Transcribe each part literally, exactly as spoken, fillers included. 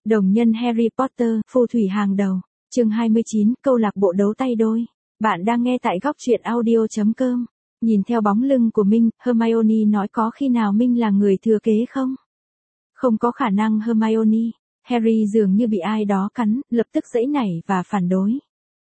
Đồng nhân Harry Potter, phù thủy hàng đầu. Chương hai mươi chín, câu lạc bộ đấu tay đôi. Bạn đang nghe tại góc truyện audio chấm com. Nhìn theo bóng lưng của Minh, Hermione nói có khi nào Minh là người thừa kế không? Không có khả năng Hermione. Harry dường như bị ai đó cắn, lập tức giãy nảy và phản đối.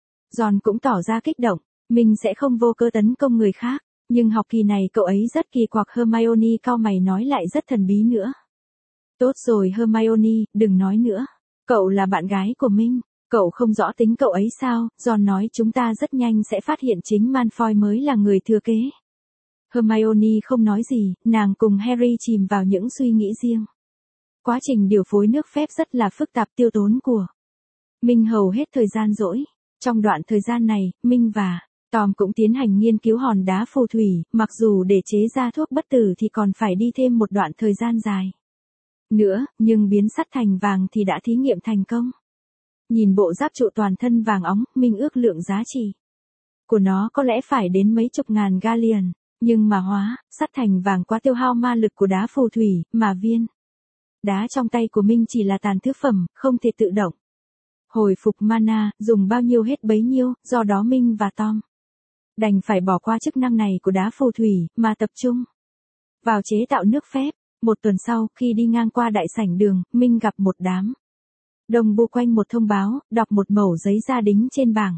Ron cũng tỏ ra kích động, Minh sẽ không vô cớ tấn công người khác, nhưng học kỳ này cậu ấy rất kỳ quặc. Hermione cau mày nói lại rất thần bí nữa. Tốt rồi Hermione, đừng nói nữa. Cậu là bạn gái của Minh, cậu không rõ tính cậu ấy sao? Ron nói chúng ta rất nhanh sẽ phát hiện chính Malfoy mới là người thừa kế. Hermione không nói gì, nàng cùng Harry chìm vào những suy nghĩ riêng. Quá trình điều phối nước phép rất là phức tạp, tiêu tốn của Minh hầu hết thời gian rỗi. Trong đoạn thời gian này, Minh và Tom cũng tiến hành nghiên cứu hòn đá phù thủy, mặc dù để chế ra thuốc bất tử thì còn phải đi thêm một đoạn thời gian dài nữa, nhưng biến sắt thành vàng thì đã thí nghiệm thành công. Nhìn bộ giáp trụ toàn thân vàng óng, Minh ước lượng giá trị của nó có lẽ phải đến mấy chục ngàn galleon, nhưng mà hóa sắt thành vàng quá tiêu hao ma lực của đá phù thủy, mà viên đá trong tay của Minh chỉ là tàn thứ phẩm, không thể tự động hồi phục mana, dùng bao nhiêu hết bấy nhiêu, do đó Minh và Tom đành phải bỏ qua chức năng này của đá phù thủy, mà tập trung vào chế tạo nước phép. Một tuần sau, khi đi ngang qua đại sảnh đường, Minh gặp một đám đông bu quanh một thông báo, đọc một mẩu giấy ra đính trên bảng.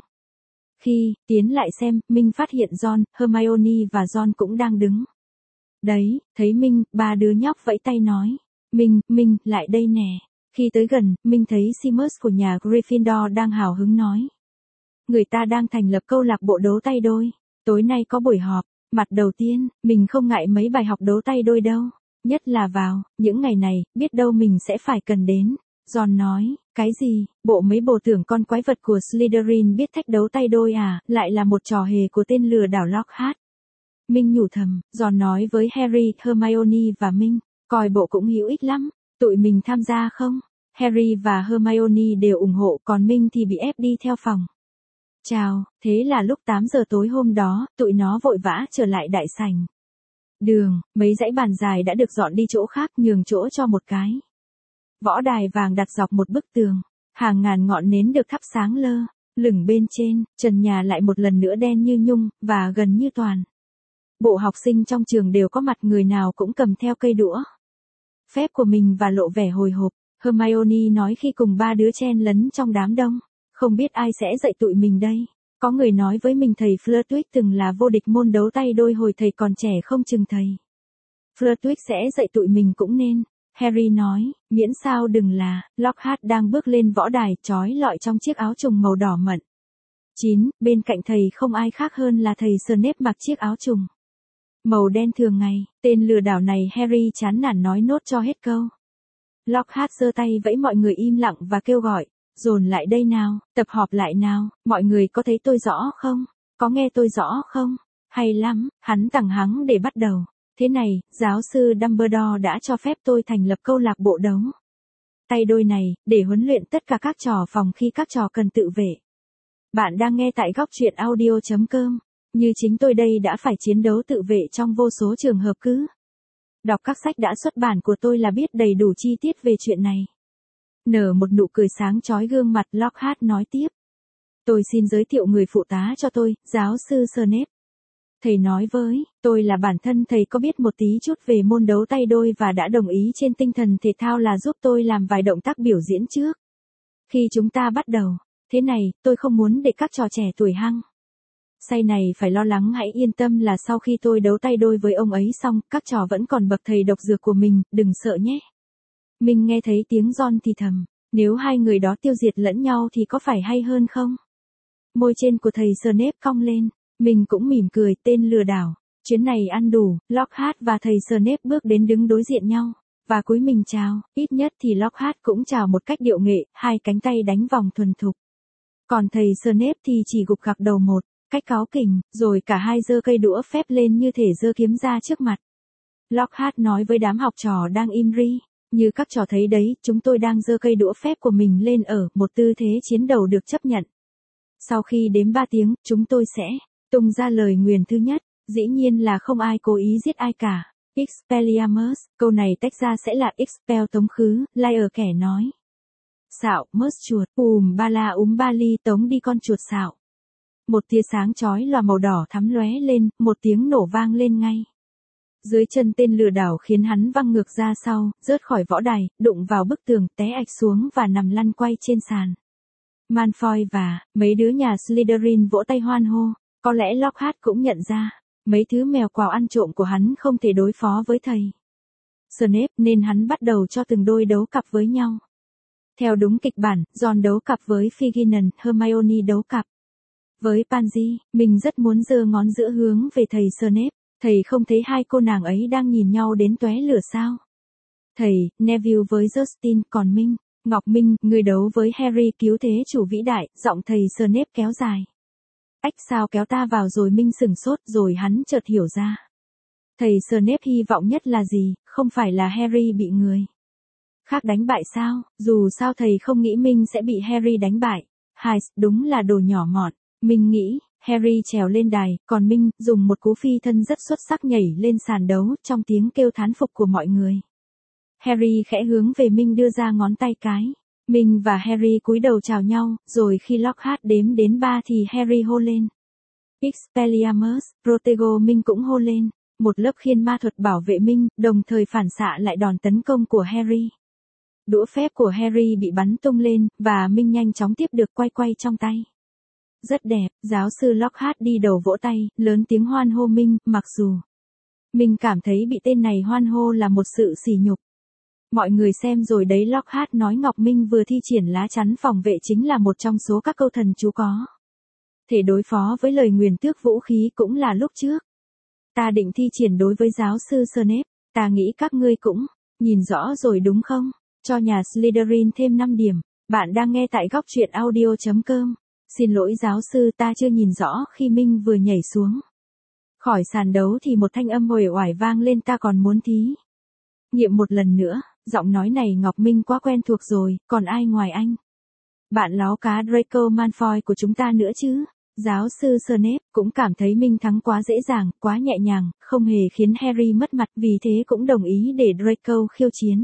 Khi tiến lại xem, Minh phát hiện Ron, Hermione và Ron cũng đang đứng đấy. Thấy Minh, ba đứa nhóc vẫy tay nói, Minh, Minh, lại đây nè. Khi tới gần, Minh thấy Seamus của nhà Gryffindor đang hào hứng nói, người ta đang thành lập câu lạc bộ đấu tay đôi. Tối nay có buổi họp. Mặt đầu tiên, mình không ngại mấy bài học đấu tay đôi đâu. Nhất là vào những ngày này, biết đâu mình sẽ phải cần đến. Ron nói, cái gì? Bộ mấy bồ tưởng con quái vật của Slytherin biết thách đấu tay đôi à? Lại là một trò hề của tên lừa đảo Lockhart. Minh nhủ thầm. Ron nói với Harry, Hermione và Minh, coi bộ cũng hữu ích lắm. Tụi mình tham gia không? Harry và Hermione đều ủng hộ, còn Minh thì bị ép đi theo phòng. Chào, thế là lúc tám giờ tối hôm đó, tụi nó vội vã trở lại đại sảnh đường, mấy dãy bàn dài đã được dọn đi chỗ khác, nhường chỗ cho một cái võ đài vàng đặt dọc một bức tường. Hàng ngàn ngọn nến được thắp sáng lơ lửng bên trên, trần nhà lại một lần nữa đen như nhung, và gần như toàn bộ học sinh trong trường đều có mặt, người nào cũng cầm theo cây đũa phép của mình và lộ vẻ hồi hộp. Hermione nói khi cùng ba đứa chen lấn trong đám đông, không biết ai sẽ dạy tụi mình đây. Có người nói với mình thầy Flitwick từng là vô địch môn đấu tay đôi hồi thầy còn trẻ, không chừng thầy Flitwick sẽ dạy tụi mình cũng nên. Harry nói, miễn sao đừng là Lockhart đang bước lên võ đài, trói lọi trong chiếc áo trùng màu đỏ mận. chín. Bên cạnh thầy không ai khác hơn là thầy Snape mặc chiếc áo trùng màu đen thường ngày. Tên lừa đảo này, Harry chán nản nói nốt cho hết câu. Lockhart giơ tay vẫy mọi người im lặng và kêu gọi, dồn lại đây nào, tập họp lại nào, mọi người có thấy tôi rõ không? Có nghe tôi rõ không? Hay lắm, hắn tằng hắng để bắt đầu. Thế này, giáo sư Dumbledore đã cho phép tôi thành lập câu lạc bộ đấu tay đôi này, để huấn luyện tất cả các trò phòng khi các trò cần tự vệ. Bạn đang nghe tại góc truyện audio chấm com. Như chính tôi đây đã phải chiến đấu tự vệ trong vô số trường hợp, cứ đọc các sách đã xuất bản của tôi là biết đầy đủ chi tiết về chuyện này. Nở một nụ cười sáng chói gương mặt, Lockhart nói tiếp. Tôi xin giới thiệu người phụ tá cho tôi, giáo sư Snape. Thầy nói với tôi là bản thân thầy có biết một tí chút về môn đấu tay đôi và đã đồng ý trên tinh thần thể thao là giúp tôi làm vài động tác biểu diễn trước khi chúng ta bắt đầu. Thế này, tôi không muốn để các trò trẻ tuổi hăng say này phải lo lắng. Hãy yên tâm là sau khi tôi đấu tay đôi với ông ấy xong, các trò vẫn còn bậc thầy độc dược của mình, đừng sợ nhé. Mình nghe thấy tiếng Ron thì thầm, nếu hai người đó tiêu diệt lẫn nhau thì có phải hay hơn không? Môi trên của thầy Snape cong lên, mình cũng mỉm cười, tên lừa đảo. Chuyến này ăn đủ. Lockhart và thầy Snape bước đến đứng đối diện nhau, và cúi mình chào. Ít nhất thì Lockhart cũng chào một cách điệu nghệ, hai cánh tay đánh vòng thuần thục. Còn thầy Snape thì chỉ gục gặc đầu một cách cáu kỉnh, rồi cả hai giơ cây đũa phép lên như thể giơ kiếm ra trước mặt. Lockhart nói với đám học trò đang im ri, như các trò thấy đấy, chúng tôi đang giơ cây đũa phép của mình lên ở một tư thế chiến đầu được chấp nhận. Sau khi đếm ba tiếng, chúng tôi sẽ tung ra lời nguyền thứ nhất. Dĩ nhiên là không ai cố ý giết ai cả. Expelliarmus, câu này tách ra sẽ là expel tống khứ, liar kẻ nói Xạo, mớt chuột, ùm ba la úm ba ly tống đi con chuột xạo. Một tia sáng chói lòa màu đỏ thắm lóe lên, một tiếng nổ vang lên ngay. Dưới chân tên lừa đảo khiến hắn văng ngược ra sau, rớt khỏi võ đài, đụng vào bức tường, té ạch xuống và nằm lăn quay trên sàn. Malfoy và mấy đứa nhà Slytherin vỗ tay hoan hô, có lẽ Lockhart cũng nhận ra, mấy thứ mèo quào ăn trộm của hắn không thể đối phó với thầy Snape nên hắn bắt đầu cho từng đôi đấu cặp với nhau. Theo đúng kịch bản, Ron đấu cặp với Figinan, Hermione đấu cặp với Pansy. Mình rất muốn giơ ngón giữa hướng về thầy Snape. Thầy không thấy hai cô nàng ấy đang nhìn nhau đến tóe lửa sao? Thầy, Neville với Justin, còn Minh, Ngọc Minh, người đấu với Harry cứu thế chủ vĩ đại, giọng thầy Snape kéo dài. Ách sao kéo ta vào rồi Minh sửng sốt rồi hắn chợt hiểu ra. Thầy Snape hy vọng nhất là gì, không phải là Harry bị người khác đánh bại sao, dù sao thầy không nghĩ Minh sẽ bị Harry đánh bại. Hai, đúng là đồ nhỏ mọn, Minh nghĩ. Harry trèo lên đài, còn Minh dùng một cú phi thân rất xuất sắc nhảy lên sàn đấu trong tiếng kêu thán phục của mọi người. Harry khẽ hướng về Minh đưa ra ngón tay cái. Minh và Harry cúi đầu chào nhau, rồi khi Lockhart đếm đến ba thì Harry hô lên. Expelliarmus, Protego Minh cũng hô lên. Một lớp khiên ma thuật bảo vệ Minh, đồng thời phản xạ lại đòn tấn công của Harry. Đũa phép của Harry bị bắn tung lên, và Minh nhanh chóng tiếp được quay quay trong tay. Rất đẹp, giáo sư Lockhart đi đầu vỗ tay, lớn tiếng hoan hô Minh, mặc dù Minh cảm thấy bị tên này hoan hô là một sự sỉ nhục. Mọi người xem rồi đấy, Lockhart nói Ngọc Minh vừa thi triển lá chắn phòng vệ chính là một trong số các câu thần chú có thể đối phó với lời nguyền tước vũ khí cũng là lúc trước. Ta định thi triển đối với giáo sư Snape, ta nghĩ các ngươi cũng nhìn rõ rồi đúng không? Cho nhà Slytherin thêm năm điểm. Bạn đang nghe tại góc truyện audio chấm com. Xin lỗi giáo sư, ta chưa nhìn rõ khi Minh vừa nhảy xuống khỏi sàn đấu thì một thanh âm uể oải vang lên, ta còn muốn thí nghiệm một lần nữa. Giọng nói này Ngọc Minh quá quen thuộc rồi, còn ai ngoài anh? Bạn láo cá Draco Malfoy của chúng ta nữa chứ? Giáo sư Snape cũng cảm thấy Minh thắng quá dễ dàng, quá nhẹ nhàng, không hề khiến Harry mất mặt, vì thế cũng đồng ý để Draco khiêu chiến.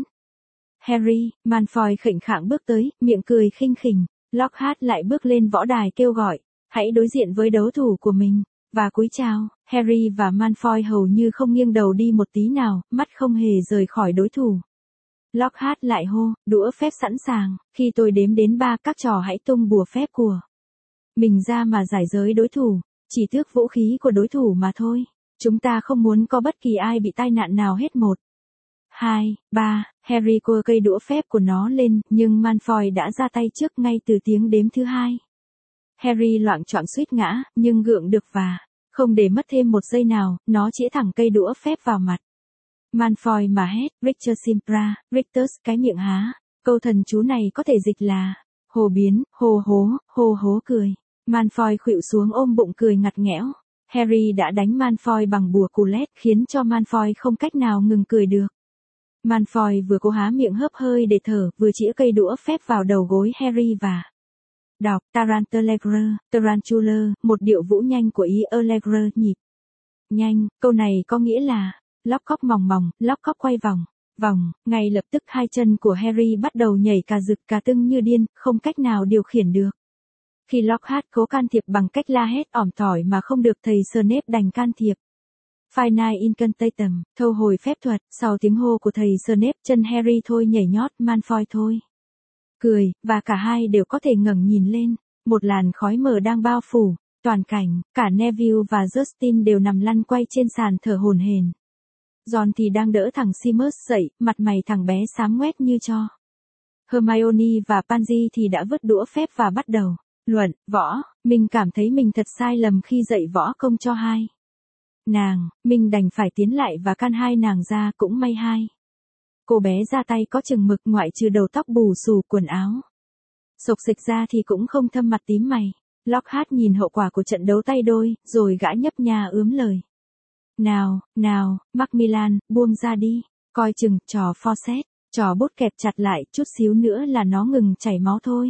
Harry, Malfoy khệnh khạng bước tới, miệng cười khinh khỉnh. Lockhart lại bước lên võ đài kêu gọi, hãy đối diện với đấu thủ của mình, và cúi chào. Harry và Malfoy hầu như không nghiêng đầu đi một tí nào, mắt không hề rời khỏi đối thủ. Lockhart lại hô, đũa phép sẵn sàng, khi tôi đếm đến ba các trò hãy tung bùa phép của mình ra mà giải giới đối thủ, chỉ tước vũ khí của đối thủ mà thôi. Chúng ta không muốn có bất kỳ ai bị tai nạn nào hết. Một, hai, ba, Harry cua cây đũa phép của nó lên, nhưng Malfoy đã ra tay trước ngay từ tiếng đếm thứ hai. Harry loạng choạng suýt ngã, nhưng gượng được và không để mất thêm một giây nào, nó chĩa thẳng cây đũa phép vào mặt Malfoy mà hét, Richter Simpra, Richter's cái miệng há. Câu thần chú này có thể dịch là hồ biến, hồ hố, hồ hố cười. Malfoy khuỵu xuống ôm bụng cười ngặt nghẽo. Harry đã đánh Malfoy bằng bùa cù lét khiến cho Malfoy không cách nào ngừng cười được. Malfoy vừa cố há miệng hớp hơi để thở, vừa chĩa cây đũa phép vào đầu gối Harry và đọc Tarantellegre, Tarantula, một điệu vũ nhanh của ý Allegre, nhịp nhanh. Câu này có nghĩa là lóc cóc mòng mòng, lóc cóc quay vòng, vòng. Ngay lập tức hai chân của Harry bắt đầu nhảy cà rực cà tưng như điên, không cách nào điều khiển được. Khi Lockhart cố can thiệp bằng cách la hét ỏm tỏi mà không được, thầy Snape đành can thiệp. Final Incantatem, thâu hồi phép thuật. Sau tiếng hô của thầy Snape, chân Harry thôi nhảy nhót, Malfoy thôi cười, và cả hai đều có thể ngẩng nhìn lên. Một làn khói mờ đang bao phủ toàn cảnh, cả Neville và Justin đều nằm lăn quay trên sàn thở hổn hển. Ron thì đang đỡ thằng Seamus dậy, mặt mày thằng bé xám ngoét như tro. Hermione và Pansy thì đã vứt đũa phép và bắt đầu luận võ. Mình cảm thấy mình thật sai lầm khi dạy võ công cho hai nàng. Mình đành phải tiến lại và can hai nàng ra, cũng may hai cô bé ra tay có chừng mực, ngoại trừ đầu tóc bù xù, quần áo xộc xịch ra thì cũng không thâm mặt tím mày. Lockhart nhìn hậu quả của trận đấu tay đôi, rồi gã nhấp nha ướm lời. Nào, nào, Macmillan, buông ra đi, coi chừng, trò Fawcett, trò bút kẹp chặt lại, chút xíu nữa là nó ngừng chảy máu thôi.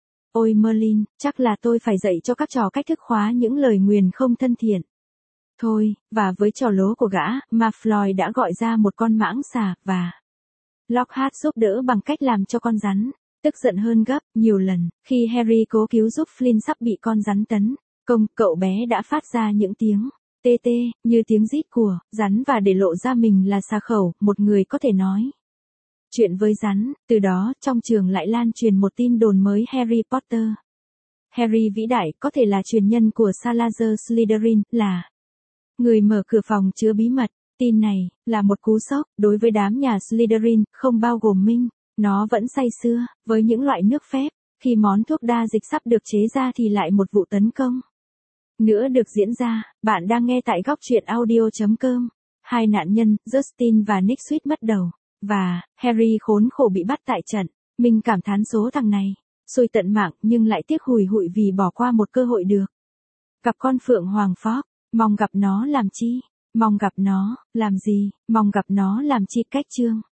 Ôi Merlin, chắc là tôi phải dạy cho các trò cách thức khóa những lời nguyền không thân thiện. Thôi, và với trò lố của gã, Malfoy đã gọi ra một con mãng xà, và Lockhart giúp đỡ bằng cách làm cho con rắn Tức giận hơn gấp, nhiều lần, khi Harry cố cứu giúp Flynn sắp bị con rắn tấn công, cậu bé đã phát ra những tiếng tê tê, như tiếng rít của rắn và để lộ ra mình là xà khẩu, một người có thể nói chuyện với rắn. Từ đó, trong trường lại lan truyền một tin đồn mới Harry Potter. Harry vĩ đại có thể là truyền nhân của Salazar Slytherin, là người mở cửa phòng chứa bí mật. Tin này là một cú sốc đối với đám nhà Slytherin, không bao gồm Minh. Nó vẫn say sưa với những loại nước phép. Khi món thuốc đa dịch sắp được chế ra thì lại một vụ tấn công nữa được diễn ra. Bạn đang nghe tại góc truyện audio chấm com. Hai nạn nhân, Justin và Nick suýt mất đầu. Và, Harry khốn khổ bị bắt tại trận. Mình cảm thán số thằng này. Xui tận mạng nhưng lại tiếc hùi hụi vì bỏ qua một cơ hội được gặp con Phượng Hoàng Fox. Mong gặp nó làm chi? Mong gặp nó, làm gì? Mong gặp nó làm chi? Cách chương